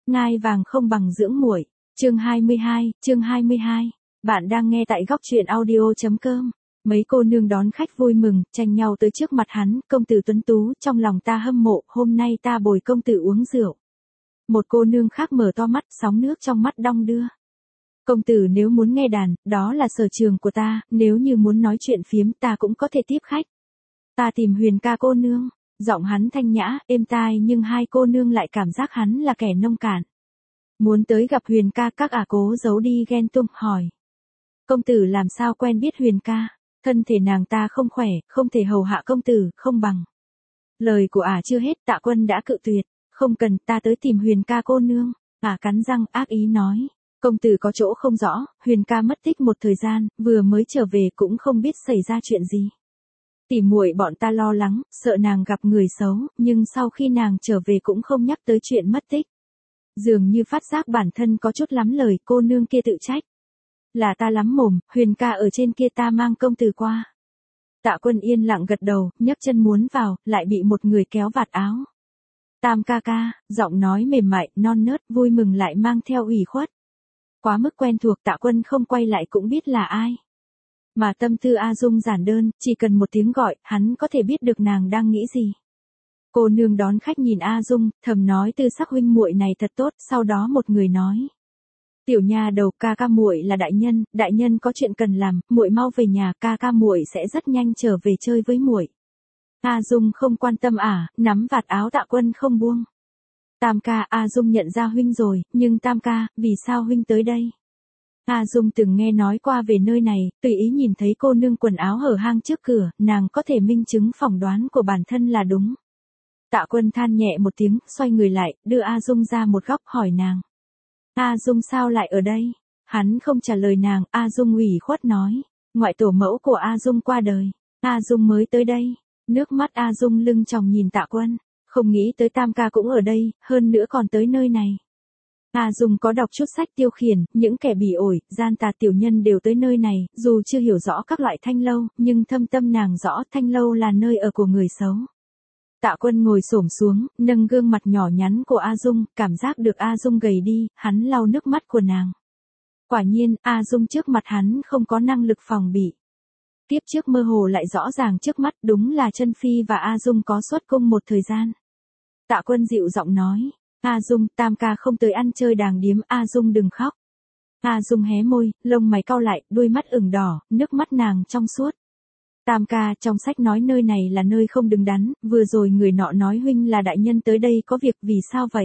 Ngai vàng không bằng dưỡng muội. Chương 22. Bạn đang nghe tại góc truyện audio.com. Mấy cô nương đón khách vui mừng, tranh nhau tới trước mặt hắn, công tử tuấn tú, trong lòng ta hâm mộ, hôm nay ta bồi công tử uống rượu. Một cô nương khác mở to mắt, sóng nước trong mắt đong đưa. Công tử nếu muốn nghe đàn, đó là sở trường của ta, nếu như muốn nói chuyện phiếm ta cũng có thể tiếp khách. Ta tìm Huyền ca cô nương. Giọng hắn thanh nhã, êm tai nhưng hai cô nương lại cảm giác hắn là kẻ nông cạn. Muốn tới gặp Huyền ca, các cố giấu đi ghen tung, hỏi. Công tử làm sao quen biết Huyền ca? Thân thể nàng ta không khỏe, không thể hầu hạ công tử, không bằng. Lời của chưa hết, Tạ Quân đã cự tuyệt. Không cần, ta tới tìm Huyền ca cô nương. Cắn răng ác ý nói. Công tử có chỗ không rõ, Huyền ca mất tích một thời gian, vừa mới trở về cũng không biết xảy ra chuyện gì. Tỉ muội bọn ta lo lắng, sợ nàng gặp người xấu, nhưng sau khi nàng trở về cũng không nhắc tới chuyện mất tích. Dường như phát giác bản thân có chút lắm lời, cô nương kia tự trách. Là ta lắm mồm, Huyền ca ở trên kia, ta mang công tử qua. Tạ Quân yên lặng gật đầu, nhấc chân muốn vào, lại bị một người kéo vạt áo. Tam ca ca, giọng nói mềm mại, non nớt, vui mừng lại mang theo ủy khuất. Quá mức quen thuộc, Tạ Quân không quay lại cũng biết là ai. Mà tâm tư A Dung giản đơn, chỉ cần một tiếng gọi, hắn có thể biết được nàng đang nghĩ gì. Cô nương đón khách nhìn A Dung, thầm nói tư sắc huynh muội này thật tốt, sau đó một người nói. Tiểu nha đầu, ca ca muội là đại nhân có chuyện cần làm, muội mau về nhà, ca ca muội sẽ rất nhanh trở về chơi với muội. A Dung không quan tâm nắm vạt áo Tạ Quân không buông. Tam ca, A Dung nhận ra huynh rồi, nhưng Tam ca, vì sao huynh tới đây? A Dung từng nghe nói qua về nơi này, tùy ý nhìn thấy cô nương quần áo hở hang trước cửa, nàng có thể minh chứng phỏng đoán của bản thân là đúng. Tạ Quân than nhẹ một tiếng, xoay người lại, đưa A Dung ra một góc hỏi nàng. A Dung sao lại ở đây? Hắn không trả lời nàng, A Dung ủy khuất nói. Ngoại tổ mẫu của A Dung qua đời. A Dung mới tới đây. Nước mắt A Dung lưng tròng nhìn Tạ Quân. Không nghĩ tới Tam ca cũng ở đây, hơn nữa còn tới nơi này. A Dung có đọc chút sách tiêu khiển, những kẻ bỉ ổi, gian tà tiểu nhân đều tới nơi này, dù chưa hiểu rõ các loại thanh lâu, nhưng thâm tâm nàng rõ thanh lâu là nơi ở của người xấu. Tạ Quân ngồi xổm xuống, nâng gương mặt nhỏ nhắn của A Dung, cảm giác được A Dung gầy đi, hắn lau nước mắt của nàng. Quả nhiên, A Dung trước mặt hắn không có năng lực phòng bị. Tiếp trước mơ hồ lại rõ ràng trước mắt, đúng là Chân Phi và A Dung có xuất cung một thời gian. Tạ Quân dịu giọng nói. A Dung, Tam ca không tới ăn chơi đàng điếm, A Dung đừng khóc. A Dung hé môi, lông mày cau lại, đôi mắt ửng đỏ, nước mắt nàng trong suốt. Tam ca, trong sách nói nơi này là nơi không đứng đắn, vừa rồi người nọ nói huynh là đại nhân tới đây có việc, vì sao vậy?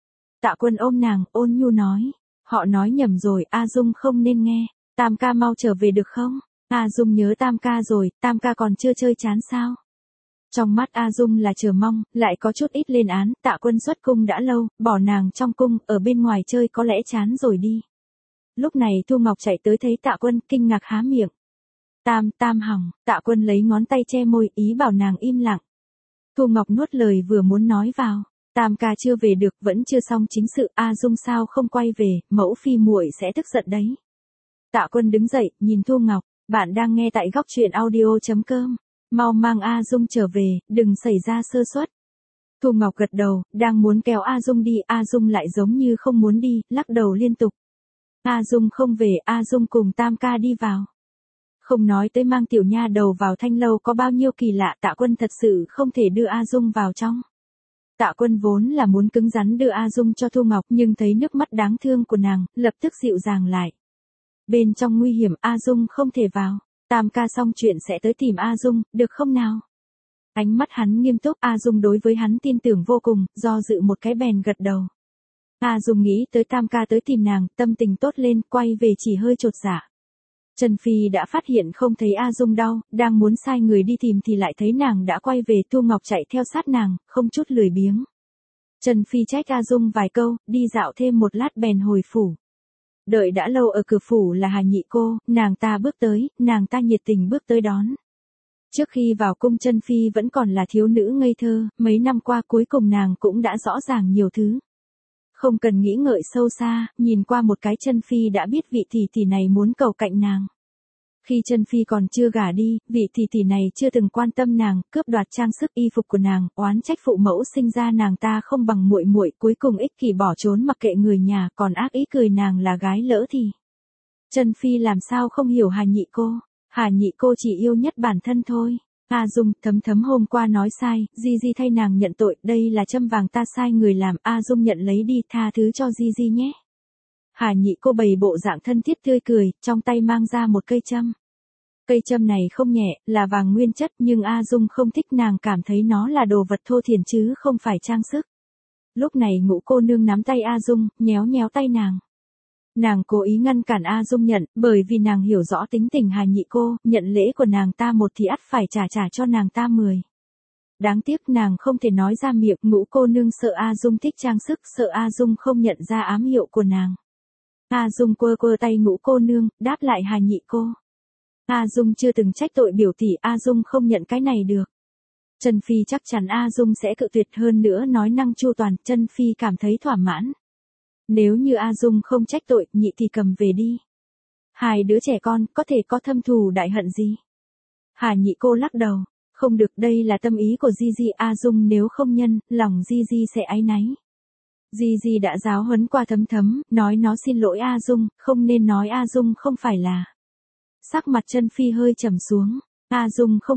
Tạ Quân ôm nàng, ôn nhu nói. Họ nói nhầm rồi, A Dung không nên nghe. Tam ca mau trở về được không? A Dung nhớ Tam ca rồi, Tam ca còn chưa chơi chán sao? Trong mắt A Dung là chờ mong, lại có chút ít lên án, Tạ Quân xuất cung đã lâu, bỏ nàng trong cung, ở bên ngoài chơi có lẽ chán rồi đi. Lúc này Thu Ngọc chạy tới thấy Tạ Quân, kinh ngạc há miệng. Tam hỏng, Tạ Quân lấy ngón tay che môi, ý bảo nàng im lặng. Thu Ngọc nuốt lời vừa muốn nói vào. Tam ca chưa về được, vẫn chưa xong chính sự, A Dung sao không quay về, mẫu phi muội sẽ tức giận đấy. Tạ Quân đứng dậy, nhìn Thu Ngọc, bạn đang nghe tại góc truyện audio.com. Mau mang A Dung trở về, đừng xảy ra sơ suất. Thu Ngọc gật đầu, đang muốn kéo A Dung đi, A Dung lại giống như không muốn đi, lắc đầu liên tục. A Dung không về, A Dung cùng Tam ca đi vào. Không nói tới mang tiểu nha đầu vào thanh lâu có bao nhiêu kỳ lạ, Tạ Quân thật sự không thể đưa A Dung vào trong. Tạ Quân vốn là muốn cứng rắn đưa A Dung cho Thu Ngọc, nhưng thấy nước mắt đáng thương của nàng, lập tức dịu dàng lại. Bên trong nguy hiểm, A Dung không thể vào. Tam ca xong chuyện sẽ tới tìm A Dung, được không nào? Ánh mắt hắn nghiêm túc, A Dung đối với hắn tin tưởng vô cùng, do dự một cái bèn gật đầu. A Dung nghĩ tới Tam ca tới tìm nàng, tâm tình tốt lên, quay về chỉ hơi chột dạ. Trần Phi đã phát hiện không thấy A Dung đâu, đang muốn sai người đi tìm thì lại thấy nàng đã quay về, Thu Ngọc chạy theo sát nàng, không chút lười biếng. Trần Phi trách A Dung vài câu, đi dạo thêm một lát bèn hồi phủ. Đợi đã lâu ở cửa phủ là Hà Nhị cô, nàng ta bước tới, nàng ta nhiệt tình bước tới đón. Trước khi vào cung Trân Phi vẫn còn là thiếu nữ ngây thơ, mấy năm qua cuối cùng nàng cũng đã rõ ràng nhiều thứ. Không cần nghĩ ngợi sâu xa, nhìn qua một cái Trân Phi đã biết vị tỷ tỷ này muốn cầu cạnh nàng. Khi Chân Phi còn chưa gả đi, vị tỷ tỷ này chưa từng quan tâm nàng, cướp đoạt trang sức y phục của nàng, oán trách phụ mẫu sinh ra nàng ta không bằng muội muội, cuối cùng ích kỷ bỏ trốn mặc kệ người nhà, còn ác ý cười nàng là gái lỡ thì. Chân Phi làm sao không hiểu Hà Nhị cô? Hà Nhị cô chỉ yêu nhất bản thân thôi. A Dung, Thấm hôm qua nói sai, Di thay nàng nhận tội, đây là châm vàng ta sai người làm, A Dung nhận lấy đi, tha thứ cho Di nhé. Hà Nhị cô bày bộ dạng thân thiết tươi cười, trong tay mang ra một cây châm. Cây châm này không nhẹ, là vàng nguyên chất, nhưng A Dung không thích, nàng cảm thấy nó là đồ vật thô thiển chứ không phải trang sức. Lúc này Ngũ cô nương nắm tay A Dung, nhéo tay nàng. Nàng cố ý ngăn cản A Dung nhận, bởi vì nàng hiểu rõ tính tình Hà Nhị cô, nhận lễ của nàng ta một thì ắt phải trả cho nàng ta 10. Đáng tiếc nàng không thể nói ra miệng, Ngũ cô nương sợ A Dung thích trang sức, sợ A Dung không nhận ra ám hiệu của nàng. A Dung quơ tay Ngũ cô nương, đáp lại Hà Nhị cô. A Dung chưa từng trách tội biểu tỷ, A Dung không nhận cái này được. Chân Phi chắc chắn A Dung sẽ cự tuyệt, hơn nữa nói năng chu toàn, Chân Phi cảm thấy thỏa mãn. Nếu như A Dung không trách tội, nhị thì cầm về đi. Hai đứa trẻ con, có thể có thâm thù đại hận gì? Hà Nhị cô lắc đầu, không được, đây là tâm ý của Di, A Dung nếu không nhân, lòng Di sẽ áy náy. Di đã giáo huấn qua Thấm, nói nó xin lỗi A Dung, không nên nói A Dung không phải là. Sắc mặt Chân Phi hơi trầm xuống, A Dung không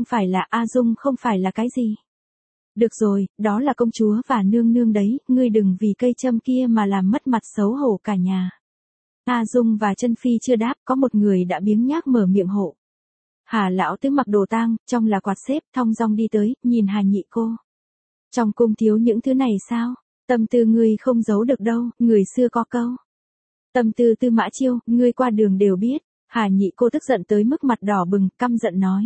phải là cái gì? Được rồi, đó là công chúa và nương nương đấy, ngươi đừng vì cây châm kia mà làm mất mặt xấu hổ cả nhà. A Dung và Chân Phi chưa đáp, có một người đã biếng nhác mở miệng hộ. Hà lão tứ mặc đồ tang, trong là quạt xếp, thong dong đi tới, nhìn Hà Nhị cô. Trong cung thiếu những thứ này sao? Tâm tư ngươi không giấu được đâu, người xưa có câu. Tâm tư Tư Mã Chiêu, ngươi qua đường đều biết. Hà Nhị cô tức giận tới mức mặt đỏ bừng, căm giận nói.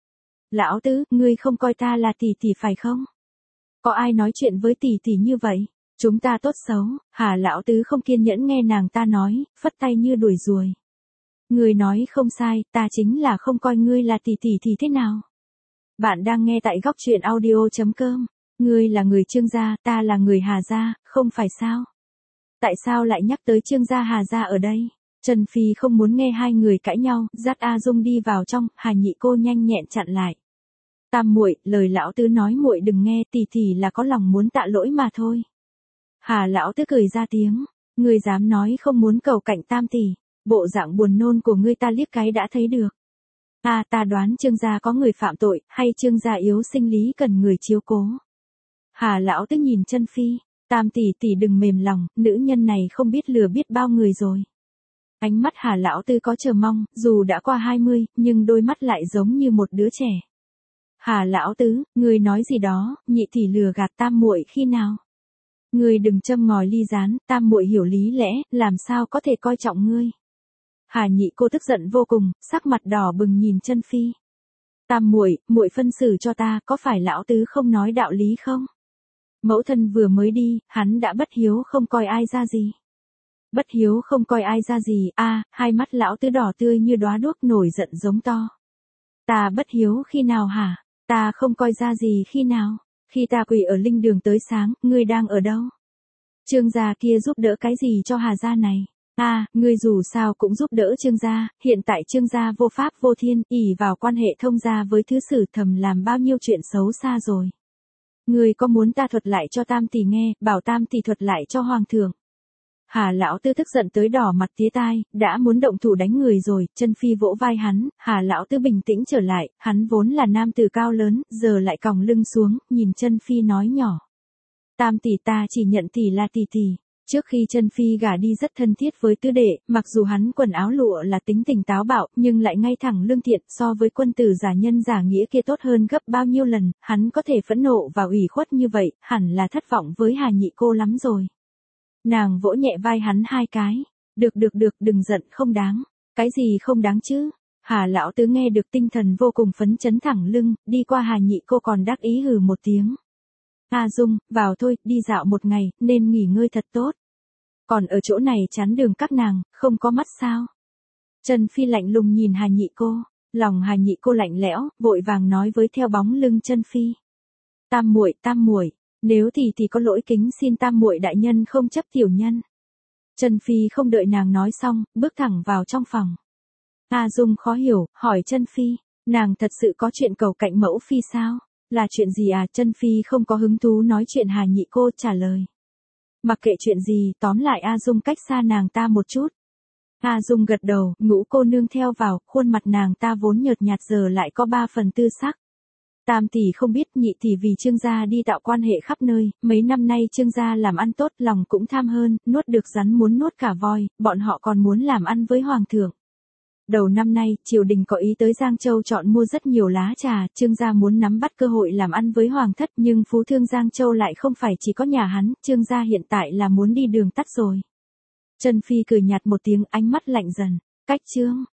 Lão tứ, ngươi không coi ta là tỷ tỷ phải không? Có ai nói chuyện với tỷ tỷ như vậy? Chúng ta tốt xấu, Hà lão tứ không kiên nhẫn nghe nàng ta nói, phất tay như đuổi ruồi. Ngươi nói không sai, ta chính là không coi ngươi là tỷ tỷ thì thế nào? Bạn đang nghe tại góc truyện audio.com. Ngươi là người Trương gia, ta là người Hà gia, không phải sao? Tại sao lại nhắc tới Trương gia Hà gia ở đây? Trần Phi không muốn nghe hai người cãi nhau, dắt A Dung đi vào trong, Hà Nhị cô nhanh nhẹn chặn lại. Tam muội, lời lão tứ nói muội đừng nghe, tỷ là có lòng muốn tạ lỗi mà thôi. Hà lão tứ cười ra tiếng, ngươi dám nói không muốn cầu cạnh Tam tỷ, bộ dạng buồn nôn của ngươi ta liếc cái đã thấy được. Ta đoán Trương gia có người phạm tội, hay Trương gia yếu sinh lý cần người chiếu cố. Hà lão tứ nhìn Chân Phi, Tam tỷ đừng mềm lòng, nữ nhân này không biết lừa biết bao người rồi. Ánh mắt Hà lão tư có chờ mong, dù đã qua 20, nhưng đôi mắt lại giống như một đứa trẻ. Hà lão tứ, ngươi nói gì đó, nhị tỷ lừa gạt Tam muội khi nào? Ngươi đừng châm ngòi ly gián, Tam muội hiểu lý lẽ, làm sao có thể coi trọng ngươi? Hà Nhị cô tức giận vô cùng, sắc mặt đỏ bừng nhìn Chân Phi. Tam muội phân xử cho ta, có phải lão tứ không nói đạo lý không? Mẫu thân vừa mới đi, hắn đã bất hiếu không coi ai ra gì. Bất hiếu không coi ai ra gì, hai mắt lão tứ đỏ tươi như đóa đuốc nổi giận giống to. Ta bất hiếu khi nào hả? Ta không coi ra gì khi nào? Khi ta quỳ ở linh đường tới sáng, ngươi đang ở đâu? Trương gia kia giúp đỡ cái gì cho Hà gia này? Ngươi dù sao cũng giúp đỡ Trương gia, hiện tại Trương gia vô pháp vô thiên, ỷ vào quan hệ thông gia với thứ sử thầm làm bao nhiêu chuyện xấu xa rồi. Ngươi có muốn ta thuật lại cho Tam tỷ nghe, bảo Tam tỷ thuật lại cho hoàng thượng? Hà lão tư tức giận tới đỏ mặt tía tai, đã muốn động thủ đánh người rồi, Chân Phi vỗ vai hắn, Hà lão tư bình tĩnh trở lại, hắn vốn là nam tử cao lớn, giờ lại còng lưng xuống, nhìn Chân Phi nói nhỏ. Tam tỷ ta chỉ nhận tỷ là tỷ. Trước khi Chân Phi gả đi rất thân thiết với tứ đệ, mặc dù hắn quần áo lụa là tính tình táo bạo, nhưng lại ngay thẳng lương thiện, so với quân tử giả nhân giả nghĩa kia tốt hơn gấp bao nhiêu lần, hắn có thể phẫn nộ và ủy khuất như vậy, hẳn là thất vọng với Hà Nhị cô lắm rồi. Nàng vỗ nhẹ vai hắn hai cái. Được, đừng giận, không đáng. Cái gì không đáng chứ? Hà lão tứ nghe được tinh thần vô cùng phấn chấn thẳng lưng, đi qua Hà Nhị cô còn đắc ý hừ một tiếng. A Dung, vào thôi, đi dạo một ngày, nên nghỉ ngơi thật tốt. Còn ở chỗ này chắn đường các nàng, không có mắt sao? Trần Phi lạnh lùng nhìn Hà Nhị cô, lòng Hà Nhị cô lạnh lẽo, vội vàng nói với theo bóng lưng Trần Phi. Tam muội, nếu thì có lỗi kính xin Tam muội đại nhân không chấp tiểu nhân. Trần Phi không đợi nàng nói xong, bước thẳng vào trong phòng. A Dung khó hiểu, hỏi Chân Phi, nàng thật sự có chuyện cầu cạnh mẫu phi sao? Là chuyện gì à? Chân Phi không có hứng thú nói chuyện Hà Nhị cô trả lời. Mặc kệ chuyện gì, tóm lại A Dung cách xa nàng ta một chút. A Dung gật đầu, Ngũ cô nương theo vào, khuôn mặt nàng ta vốn nhợt nhạt giờ lại có 3 phần tư sắc. Tam tỷ không biết, nhị tỷ vì Trương gia đi tạo quan hệ khắp nơi, mấy năm nay Trương gia làm ăn tốt, lòng cũng tham hơn, nuốt được rắn muốn nuốt cả voi, bọn họ còn muốn làm ăn với hoàng thượng. Đầu năm nay, triều đình có ý tới Giang Châu chọn mua rất nhiều lá trà, Trương gia muốn nắm bắt cơ hội làm ăn với hoàng thất, nhưng phú thương Giang Châu lại không phải chỉ có nhà hắn, Trương gia hiện tại là muốn đi đường tắt rồi. Chân Phi cười nhạt một tiếng, ánh mắt lạnh dần, cách Trương